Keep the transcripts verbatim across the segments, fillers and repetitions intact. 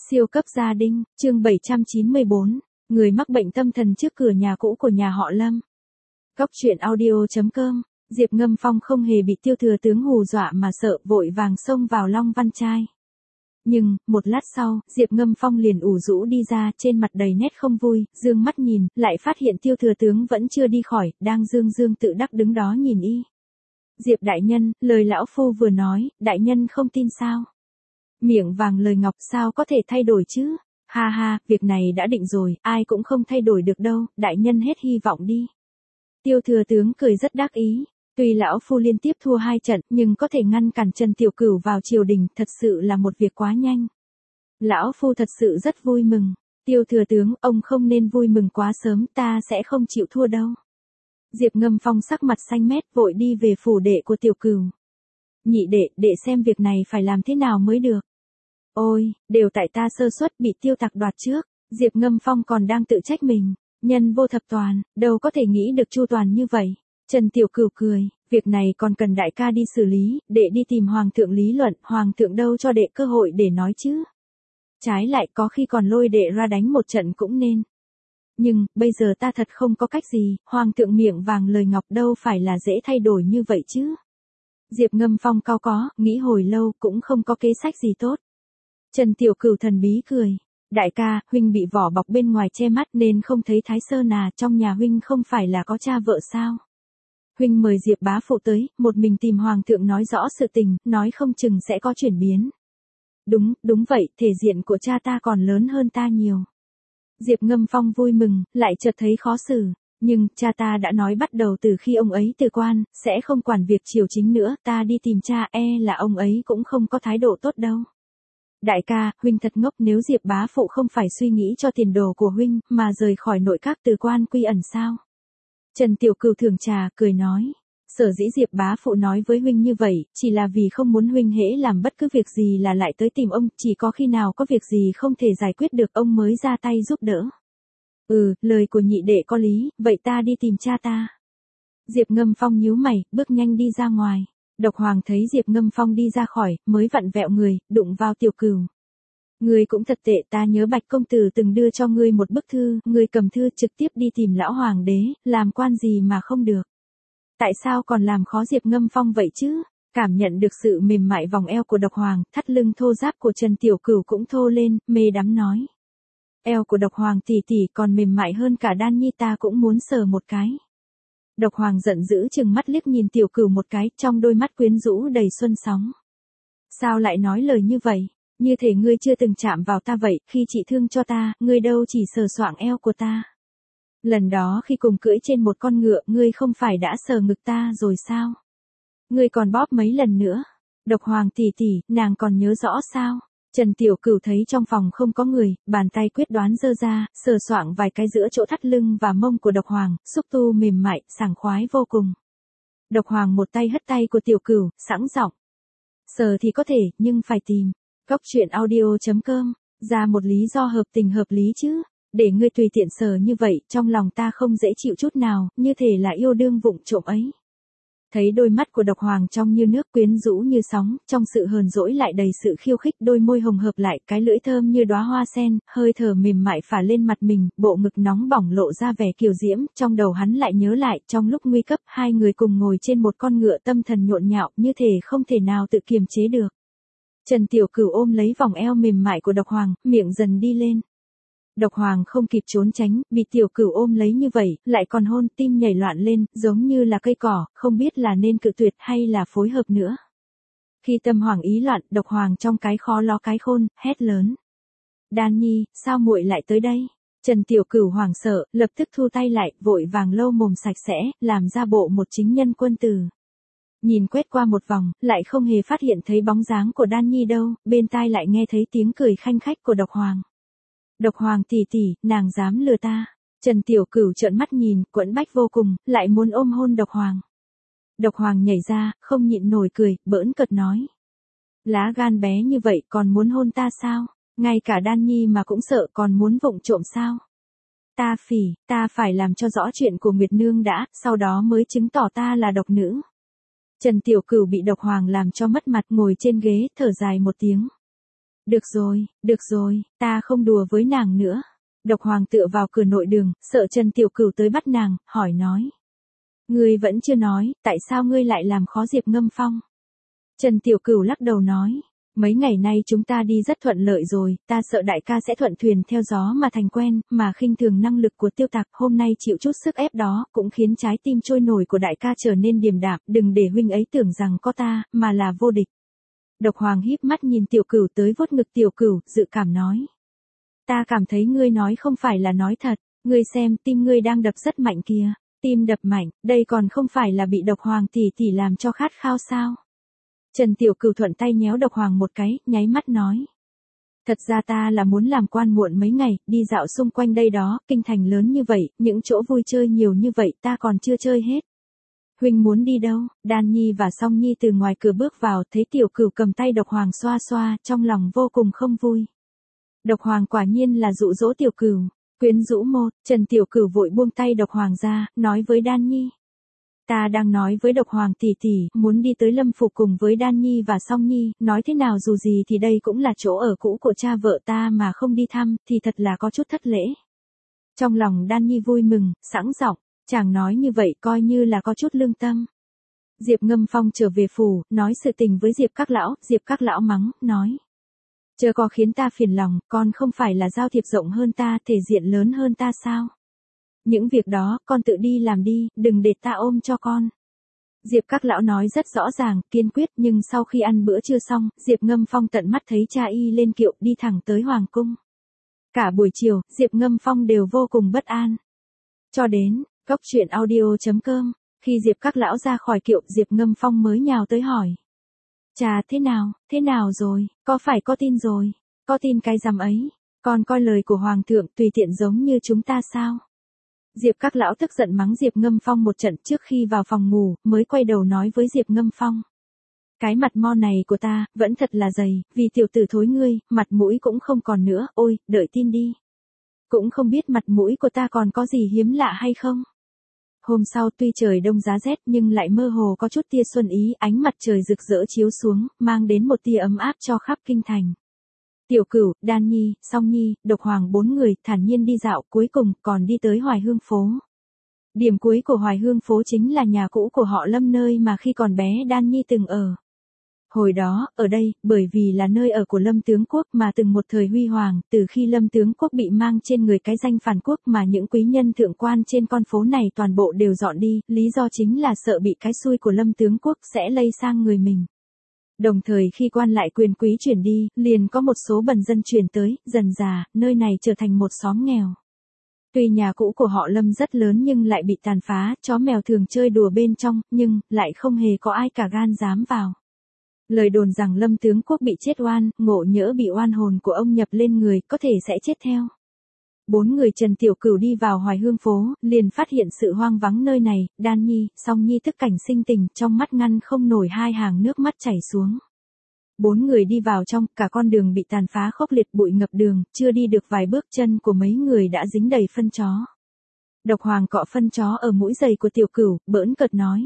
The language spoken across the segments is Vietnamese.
Siêu cấp gia đình, chương bảy trăm chín mươi bốn, người mắc bệnh tâm thần trước cửa nhà cũ của nhà họ Lâm. Cóc truyện audio chấm com, Diệp Ngâm Phong không hề bị Tiêu Thừa Tướng hù dọa mà sợ, vội vàng xông vào Long Văn Trai. Nhưng, một lát sau, Diệp Ngâm Phong liền ủ rũ đi ra, trên mặt đầy nét không vui, dương mắt nhìn, lại phát hiện Tiêu Thừa Tướng vẫn chưa đi khỏi, đang dương dương tự đắc đứng đó nhìn y. Diệp đại nhân, lời lão phu vừa nói, đại nhân không tin sao? Miệng vàng lời ngọc sao có thể thay đổi chứ? Ha ha, việc này đã định rồi, ai cũng không thay đổi được đâu, đại nhân hết hy vọng đi. Tiêu Thừa Tướng cười rất đắc ý. Tuy lão phu liên tiếp thua hai trận, nhưng có thể ngăn cản Trần Tiểu Cửu vào triều đình, thật sự là một việc quá nhanh. Lão phu thật sự rất vui mừng. Tiêu Thừa Tướng, ông không nên vui mừng quá sớm, ta sẽ không chịu thua đâu. Diệp Ngâm Phong sắc mặt xanh mét vội đi về phủ đệ của Tiểu Cửu. Nhị đệ, đệ xem việc này phải làm thế nào mới được. Ôi, đều tại ta sơ suất bị Tiêu Tặc đoạt trước. Diệp Ngâm Phong còn đang tự trách mình. Nhân vô thập toàn, đâu có thể nghĩ được chu toàn như vậy. Trần Tiểu Cửu cười, việc này còn cần đại ca đi xử lý, đệ đi tìm hoàng thượng lý luận, hoàng thượng đâu cho đệ cơ hội để nói chứ. Trái lại có khi còn lôi đệ ra đánh một trận cũng nên. Nhưng, bây giờ ta thật không có cách gì, hoàng thượng miệng vàng lời ngọc đâu phải là dễ thay đổi như vậy chứ. Diệp Ngâm Phong cao có, nghĩ hồi lâu cũng không có kế sách gì tốt. Trần Tiểu Cửu thần bí cười. Đại ca, huynh bị vỏ bọc bên ngoài che mắt nên không thấy Thái Sơn à, trong nhà huynh không phải là có cha vợ sao? Huynh mời Diệp bá phụ tới, một mình tìm hoàng thượng nói rõ sự tình, nói không chừng sẽ có chuyển biến. Đúng, đúng vậy, thể diện của cha ta còn lớn hơn ta nhiều. Diệp Ngâm Phong vui mừng, lại chợt thấy khó xử. Nhưng, cha ta đã nói bắt đầu từ khi ông ấy từ quan, sẽ không quản việc triều chính nữa, ta đi tìm cha e là ông ấy cũng không có thái độ tốt đâu. Đại ca, huynh thật ngốc, nếu Diệp bá phụ không phải suy nghĩ cho tiền đồ của huynh, mà rời khỏi nội các từ quan quy ẩn sao? Trần Tiểu Cửu thưởng trà, cười nói. Sở dĩ Diệp bá phụ nói với huynh như vậy, chỉ là vì không muốn huynh hễ làm bất cứ việc gì là lại tới tìm ông, chỉ có khi nào có việc gì không thể giải quyết được ông mới ra tay giúp đỡ. Ừ, lời của nhị đệ có lý, vậy ta đi tìm cha ta. Diệp Ngâm Phong nhíu mày, bước nhanh đi ra ngoài. Độc Hoàng thấy Diệp Ngâm Phong đi ra khỏi, mới vặn vẹo người, đụng vào Tiểu Cửu. Ngươi cũng thật tệ, ta nhớ Bạch công tử từng đưa cho ngươi một bức thư, ngươi cầm thư trực tiếp đi tìm lão hoàng đế, làm quan gì mà không được. Tại sao còn làm khó Diệp Ngâm Phong vậy chứ? Cảm nhận được sự mềm mại vòng eo của Độc Hoàng, thắt lưng thô ráp của Trần Tiểu Cửu cũng thô lên, mê đắm nói. Eo của Độc Hoàng tỷ tỷ còn mềm mại hơn cả Đan Nhi, ta cũng muốn sờ một cái. Độc Hoàng giận dữ chừng mắt liếc nhìn Tiểu Cửu một cái, trong đôi mắt quyến rũ đầy xuân sóng. Sao lại nói lời như vậy? Như thể ngươi chưa từng chạm vào ta vậy, khi chị thương cho ta, ngươi đâu chỉ sờ soạng eo của ta. Lần đó khi cùng cưỡi trên một con ngựa, ngươi không phải đã sờ ngực ta rồi sao? Ngươi còn bóp mấy lần nữa. Độc Hoàng tỷ tỷ, nàng còn nhớ rõ sao? Trần Tiểu Cửu thấy trong phòng không có người, bàn tay quyết đoán giơ ra, sờ soạng vài cái giữa chỗ thắt lưng và mông của Độc Hoàng, xúc tu mềm mại, sảng khoái vô cùng. Độc Hoàng một tay hất tay của Tiểu Cửu, sẵn giọng. Sờ thì có thể, nhưng phải tìm. Cóc truyện audio chấm com, ra một lý do hợp tình hợp lý chứ. Để ngươi tùy tiện sờ như vậy, trong lòng ta không dễ chịu chút nào, như thể là yêu đương vụng trộm ấy. Thấy đôi mắt của Độc Hoàng trong như nước, quyến rũ như sóng, trong sự hờn dỗi lại đầy sự khiêu khích, đôi môi hồng hợp lại, cái lưỡi thơm như đóa hoa sen, hơi thở mềm mại phả lên mặt mình, bộ ngực nóng bỏng lộ ra vẻ kiều diễm, trong đầu hắn lại nhớ lại, trong lúc nguy cấp, hai người cùng ngồi trên một con ngựa, tâm thần nhộn nhạo, như thể không thể nào tự kiềm chế được. Trần Tiểu Cửu ôm lấy vòng eo mềm mại của Độc Hoàng, miệng dần đi lên. Độc Hoàng không kịp trốn tránh, bị Tiểu Cửu ôm lấy như vậy, lại còn hôn, tim nhảy loạn lên, giống như là cây cỏ, không biết là nên cự tuyệt hay là phối hợp nữa. Khi tâm hoàng ý loạn, Độc Hoàng trong cái khó ló cái khôn, hét lớn. Đan Nhi, sao muội lại tới đây? Trần Tiểu Cửu hoảng sợ, lập tức thu tay lại, vội vàng lâu mồm sạch sẽ, làm ra bộ một chính nhân quân tử. Nhìn quét qua một vòng, lại không hề phát hiện thấy bóng dáng của Đan Nhi đâu, bên tai lại nghe thấy tiếng cười khanh khách của Độc Hoàng. Độc Hoàng tỷ tỷ, nàng dám lừa ta. Trần Tiểu Cửu trợn mắt nhìn, quẫn bách vô cùng, lại muốn ôm hôn Độc Hoàng. Độc Hoàng nhảy ra, không nhịn nổi cười, bỡn cợt nói. Lá gan bé như vậy còn muốn hôn ta sao? Ngay cả Đan Nhi mà cũng sợ, còn muốn vụng trộm sao? Ta phỉ, ta phải làm cho rõ chuyện của Nguyệt Nương đã, sau đó mới chứng tỏ ta là độc nữ. Trần Tiểu Cửu bị Độc Hoàng làm cho mất mặt, ngồi trên ghế, thở dài một tiếng. Được rồi, được rồi, ta không đùa với nàng nữa. Độc Hoàng tựa vào cửa nội đường, sợ Trần Tiểu Cửu tới bắt nàng, hỏi nói. Ngươi vẫn chưa nói, tại sao ngươi lại làm khó Diệp Ngâm Phong? Trần Tiểu Cửu lắc đầu nói. Mấy ngày nay chúng ta đi rất thuận lợi rồi, ta sợ đại ca sẽ thuận thuyền theo gió mà thành quen, mà khinh thường năng lực của Tiêu Tặc, hôm nay chịu chút sức ép đó, cũng khiến trái tim trôi nổi của đại ca trở nên điềm đạm, đừng để huynh ấy tưởng rằng có ta, mà là vô địch. Độc Hoàng híp mắt nhìn Tiểu Cửu tới vuốt ngực Tiểu Cửu, dự cảm nói. Ta cảm thấy ngươi nói không phải là nói thật, ngươi xem tim ngươi đang đập rất mạnh kìa, tim đập mạnh, đây còn không phải là bị Độc Hoàng tỷ tỷ làm cho khát khao sao? Trần Tiểu Cửu thuận tay nhéo Độc Hoàng một cái, nháy mắt nói. Thật ra ta là muốn làm quan muộn mấy ngày, đi dạo xung quanh đây đó, kinh thành lớn như vậy, những chỗ vui chơi nhiều như vậy ta còn chưa chơi hết. Huynh muốn đi đâu? Đan Nhi và Song Nhi từ ngoài cửa bước vào, thấy Tiểu Cửu cầm tay Độc Hoàng xoa xoa, trong lòng vô cùng không vui. Độc Hoàng quả nhiên là dụ dỗ Tiểu Cửu, quyến rũ một, Trần Tiểu Cửu vội buông tay Độc Hoàng ra, nói với Đan Nhi. Ta đang nói với Độc Hoàng tỷ tỷ, muốn đi tới Lâm Phủ cùng với Đan Nhi và Song Nhi, nói thế nào dù gì thì đây cũng là chỗ ở cũ của cha vợ ta mà không đi thăm, thì thật là có chút thất lễ. Trong lòng Đan Nhi vui mừng, sẵn giọng, chàng nói như vậy coi như là có chút lương tâm. Diệp Ngâm Phong trở về phủ, nói sự tình với Diệp các lão, Diệp các lão mắng, nói. Chờ có khiến ta phiền lòng, con không phải là giao thiệp rộng hơn ta, thể diện lớn hơn ta sao? Những việc đó, con tự đi làm đi, đừng để ta ôm cho con. Diệp các lão nói rất rõ ràng, kiên quyết, nhưng sau khi ăn bữa trưa xong, Diệp Ngâm Phong tận mắt thấy cha y lên kiệu đi thẳng tới Hoàng cung. Cả buổi chiều, Diệp Ngâm Phong đều vô cùng bất an. Cho đến, cốc truyện audio chấm com, khi Diệp các lão ra khỏi kiệu, Diệp Ngâm Phong mới nhào tới hỏi. Cha thế nào, thế nào rồi, có phải có tin rồi, có tin cái rằm ấy, con coi lời của Hoàng thượng tùy tiện giống như chúng ta sao? Diệp các lão tức giận mắng Diệp Ngâm Phong một trận trước khi vào phòng ngủ, mới quay đầu nói với Diệp Ngâm Phong. Cái mặt mo này của ta, vẫn thật là dày, vì tiểu tử thối ngươi, mặt mũi cũng không còn nữa, ôi, đợi tin đi. Cũng không biết mặt mũi của ta còn có gì hiếm lạ hay không. Hôm sau tuy trời đông giá rét nhưng lại mơ hồ có chút tia xuân ý, ánh mặt trời rực rỡ chiếu xuống, mang đến một tia ấm áp cho khắp kinh thành. Tiểu Cửu, Đan Nhi, Song Nhi, Độc Hoàng bốn người thản nhiên đi dạo, cuối cùng còn đi tới Hoài Hương phố. Điểm cuối của Hoài Hương phố chính là nhà cũ của họ Lâm, nơi mà khi còn bé Đan Nhi từng ở. Hồi đó, ở đây, bởi vì là nơi ở của Lâm tướng quốc mà từng một thời huy hoàng, từ khi Lâm tướng quốc bị mang trên người cái danh phản quốc mà những quý nhân thượng quan trên con phố này toàn bộ đều dọn đi, lý do chính là sợ bị cái xui của Lâm tướng quốc sẽ lây sang người mình. Đồng thời khi quan lại quyền quý chuyển đi, liền có một số bần dân chuyển tới, dần dà, nơi này trở thành một xóm nghèo. Tuy nhà cũ của họ Lâm rất lớn nhưng lại bị tàn phá, chó mèo thường chơi đùa bên trong, nhưng, lại không hề có ai cả gan dám vào. Lời đồn rằng Lâm tướng quốc bị chết oan, ngộ nhỡ bị oan hồn của ông nhập lên người, có thể sẽ chết theo. Bốn người Trần Tiểu Cửu đi vào Hoài Hương phố, liền phát hiện sự hoang vắng nơi này, Đan Nhi, Song Nhi thức cảnh sinh tình, trong mắt ngăn không nổi hai hàng nước mắt chảy xuống. Bốn người đi vào trong, cả con đường bị tàn phá khốc liệt, bụi ngập đường, chưa đi được vài bước chân của mấy người đã dính đầy phân chó. Độc Hoàng cọ phân chó ở mũi giày của Tiểu Cửu, bỡn cợt nói.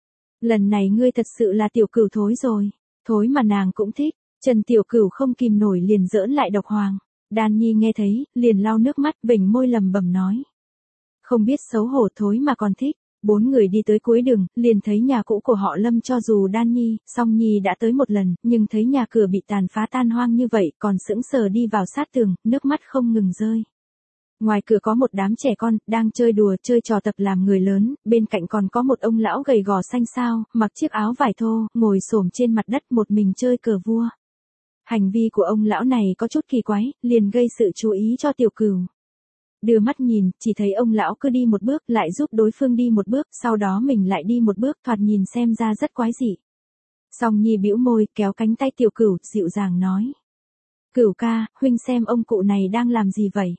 Lần này ngươi thật sự là Tiểu Cửu thối rồi, thối mà nàng cũng thích. Trần Tiểu Cửu không kìm nổi liền giỡn lại Độc Hoàng. Đan Nhi nghe thấy, liền lau nước mắt, vểnh môi lầm bầm nói. Không biết xấu hổ thối mà còn thích. Bốn người đi tới cuối đường, liền thấy nhà cũ của họ Lâm, cho dù Đan Nhi, Song Nhi đã tới một lần, nhưng thấy nhà cửa bị tàn phá tan hoang như vậy, còn sững sờ đi vào sát tường, nước mắt không ngừng rơi. Ngoài cửa có một đám trẻ con, đang chơi đùa, chơi trò tập làm người lớn, bên cạnh còn có một ông lão gầy gò xanh xao, mặc chiếc áo vải thô, ngồi xổm trên mặt đất một mình chơi cờ vua. Hành vi của ông lão này có chút kỳ quái, liền gây sự chú ý cho Tiểu Cửu. Đưa mắt nhìn, chỉ thấy ông lão cứ đi một bước, lại giúp đối phương đi một bước, sau đó mình lại đi một bước, thoạt nhìn xem ra rất quái dị. Song Nhi bĩu môi, kéo cánh tay Tiểu Cửu, dịu dàng nói. Cửu ca, huynh xem ông cụ này đang làm gì vậy?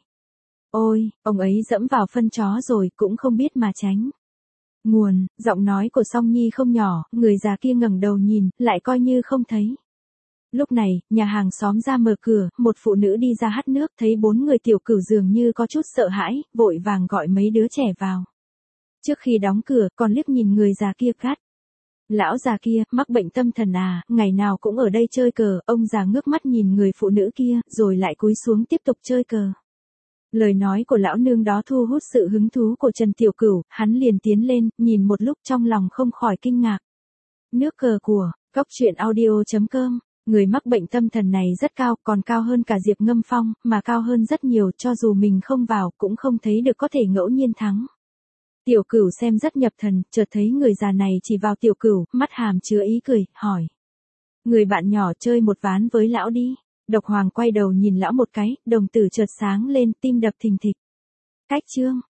Ôi, ông ấy dẫm vào phân chó rồi, cũng không biết mà tránh. Nguồn, giọng nói của Song Nhi không nhỏ, người già kia ngẩng đầu nhìn, lại coi như không thấy. Lúc này, nhà hàng xóm ra mở cửa, một phụ nữ đi ra hắt nước, thấy bốn người Tiểu Cửu dường như có chút sợ hãi, vội vàng gọi mấy đứa trẻ vào. Trước khi đóng cửa, còn liếc nhìn người già kia gắt. Lão già kia, mắc bệnh tâm thần à, ngày nào cũng ở đây chơi cờ, ông già ngước mắt nhìn người phụ nữ kia, rồi lại cúi xuống tiếp tục chơi cờ. Lời nói của lão nương đó thu hút sự hứng thú của Trần Tiểu Cửu, hắn liền tiến lên, nhìn một lúc trong lòng không khỏi kinh ngạc. Nước cờ của, Cóc truyện audio chấm com, người mắc bệnh tâm thần này rất cao, còn cao hơn cả Diệp Ngâm Phong, mà cao hơn rất nhiều, cho dù mình không vào, cũng không thấy được có thể ngẫu nhiên thắng. Tiểu Cửu xem rất nhập thần, chợt thấy người già này chỉ vào Tiểu Cửu, mắt hàm chứa ý cười, hỏi. Người bạn nhỏ chơi một ván với lão đi. Độc Hoàng quay đầu nhìn lão một cái, đồng tử chợt sáng lên, tim đập thình thịch. Cách chương.